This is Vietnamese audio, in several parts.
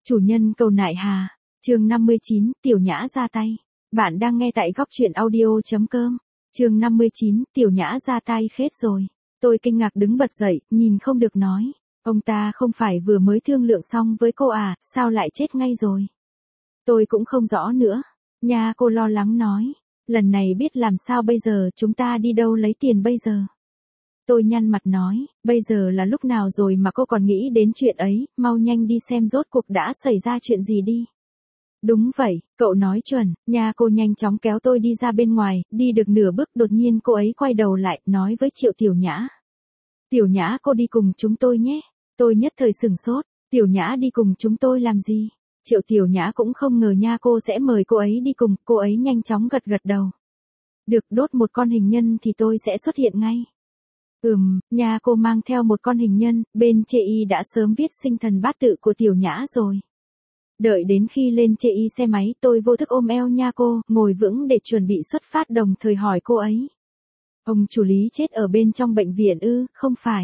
Chủ nhân cầu nại hà. Chương 59, Tiểu Nhã ra tay. Bạn đang nghe tại góc truyện audio.com. Chương 59, Tiểu Nhã ra tay khết rồi. Tôi kinh ngạc đứng bật dậy, nhìn không được nói. Ông ta không phải vừa mới thương lượng xong với cô à, sao lại chết ngay rồi? Tôi cũng không rõ nữa. Nha, cô lo lắng nói. Lần này biết làm sao bây giờ, chúng ta đi đâu lấy tiền bây giờ? Tôi nhăn mặt nói, bây giờ là lúc nào rồi mà cô còn nghĩ đến chuyện ấy, mau nhanh đi xem rốt cuộc đã xảy ra chuyện gì đi. Đúng vậy, cậu nói chuẩn. Nha, cô nhanh chóng kéo tôi đi ra bên ngoài, đi được nửa bước đột nhiên cô ấy quay đầu lại, nói với Triệu Tiểu Nhã. Tiểu Nhã, cô đi cùng chúng tôi nhé. Tôi nhất thời sửng sốt, Tiểu Nhã đi cùng chúng tôi làm gì? Triệu Tiểu Nhã cũng không ngờ Nha cô sẽ mời cô ấy đi cùng, cô ấy nhanh chóng gật gật đầu. Được, đốt một con hình nhân thì tôi sẽ xuất hiện ngay. Nha cô mang theo một con hình nhân, bên chê y đã sớm viết sinh thần bát tự của Tiểu Nhã rồi. Đợi đến khi lên chê y xe máy, tôi vô thức ôm eo Nha cô, ngồi vững để chuẩn bị xuất phát, đồng thời hỏi cô ấy. Ông chủ Lý chết ở bên trong bệnh viện ư? Không phải.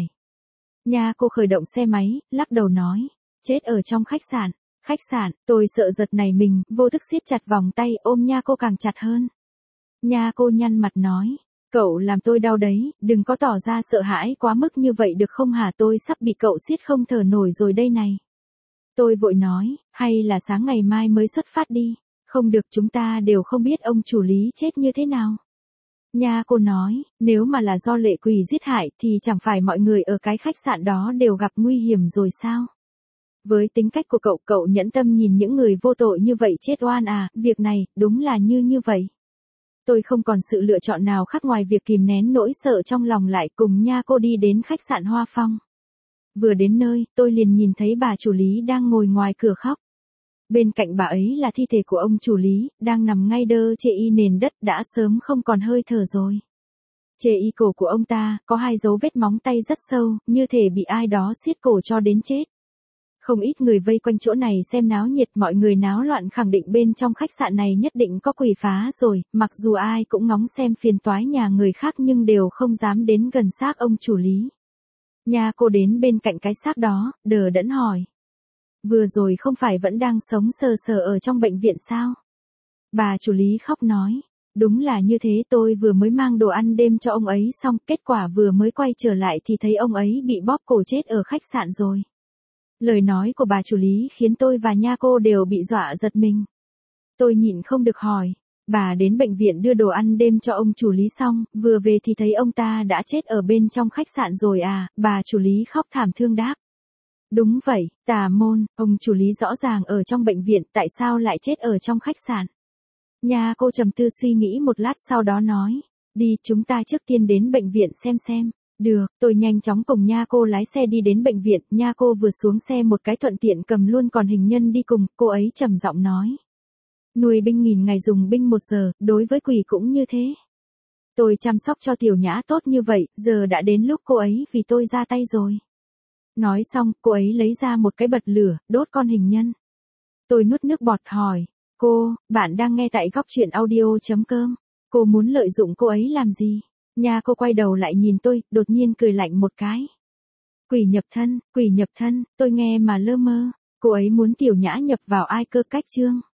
Nha cô khởi động xe máy, lắc đầu nói. Chết ở trong khách sạn. Khách sạn, tôi sợ giật nảy mình, vô thức siết chặt vòng tay, ôm Nha cô càng chặt hơn. Nha cô nhăn mặt nói. Cậu làm tôi đau đấy, đừng có tỏ ra sợ hãi quá mức như vậy được không hả, tôi sắp bị cậu siết không thở nổi rồi đây này. Tôi vội nói, hay là sáng ngày mai mới xuất phát đi, không được, chúng ta đều không biết ông chủ Lý chết như thế nào. Nha cô nói, nếu mà là do lệ quỷ giết hại thì chẳng phải mọi người ở cái khách sạn đó đều gặp nguy hiểm rồi sao? Với tính cách của cậu nhẫn tâm nhìn những người vô tội như vậy chết oan à, việc này, đúng là như vậy. Tôi không còn sự lựa chọn nào khác ngoài việc kìm nén nỗi sợ trong lòng lại, cùng Nha cô đi đến khách sạn Hoa Phong. Vừa đến nơi, tôi liền nhìn thấy bà chủ Lý đang ngồi ngoài cửa khóc. Bên cạnh bà ấy là thi thể của ông chủ Lý, đang nằm ngay đơ chê y nền đất, đã sớm không còn hơi thở rồi. Chê y cổ của ông ta, có 2 dấu vết móng tay rất sâu, như thể bị ai đó siết cổ cho đến chết. Không ít người vây quanh chỗ này xem náo nhiệt, mọi người náo loạn khẳng định bên trong khách sạn này nhất định có quỷ phá rồi, mặc dù ai cũng ngóng xem phiền toái nhà người khác nhưng đều không dám đến gần xác ông chủ Lý. Nha cô đến bên cạnh cái xác đó, đờ đẫn hỏi. Vừa rồi không phải vẫn đang sống sờ sờ ở trong bệnh viện sao? Bà chủ Lý khóc nói. Đúng là như thế, tôi vừa mới mang đồ ăn đêm cho ông ấy xong, kết quả vừa mới quay trở lại thì thấy ông ấy bị bóp cổ chết ở khách sạn rồi. Lời nói của bà chủ Lý khiến tôi và Nha cô đều bị dọa giật mình. Tôi nhịn không được hỏi, bà đến bệnh viện đưa đồ ăn đêm cho ông chủ Lý xong, vừa về thì thấy ông ta đã chết ở bên trong khách sạn rồi à? Bà chủ Lý khóc thảm thương đáp. Đúng vậy, tà môn, ông chủ Lý rõ ràng ở trong bệnh viện, tại sao lại chết ở trong khách sạn? Nha cô trầm tư suy nghĩ một lát sau đó nói, đi, chúng ta trước tiên đến bệnh viện xem. Được, tôi nhanh chóng cùng Nha cô lái xe đi đến bệnh viện, Nha cô vừa xuống xe một cái thuận tiện cầm luôn còn hình nhân đi cùng, cô ấy trầm giọng nói. Nuôi binh nghìn ngày dùng binh 1 giờ, đối với quỷ cũng như thế. Tôi chăm sóc cho Tiểu Nhã tốt như vậy, giờ đã đến lúc cô ấy vì tôi ra tay rồi. Nói xong, cô ấy lấy ra một cái bật lửa, đốt con hình nhân. Tôi nuốt nước bọt hỏi, cô, bạn đang nghe tại góc truyện audio.com, cô muốn lợi dụng cô ấy làm gì? Nha cô quay đầu lại nhìn tôi, đột nhiên cười lạnh một cái. Quỷ nhập thân, tôi nghe mà lơ mơ, cô ấy muốn Tiểu Nhã nhập vào ai cơ cách chương.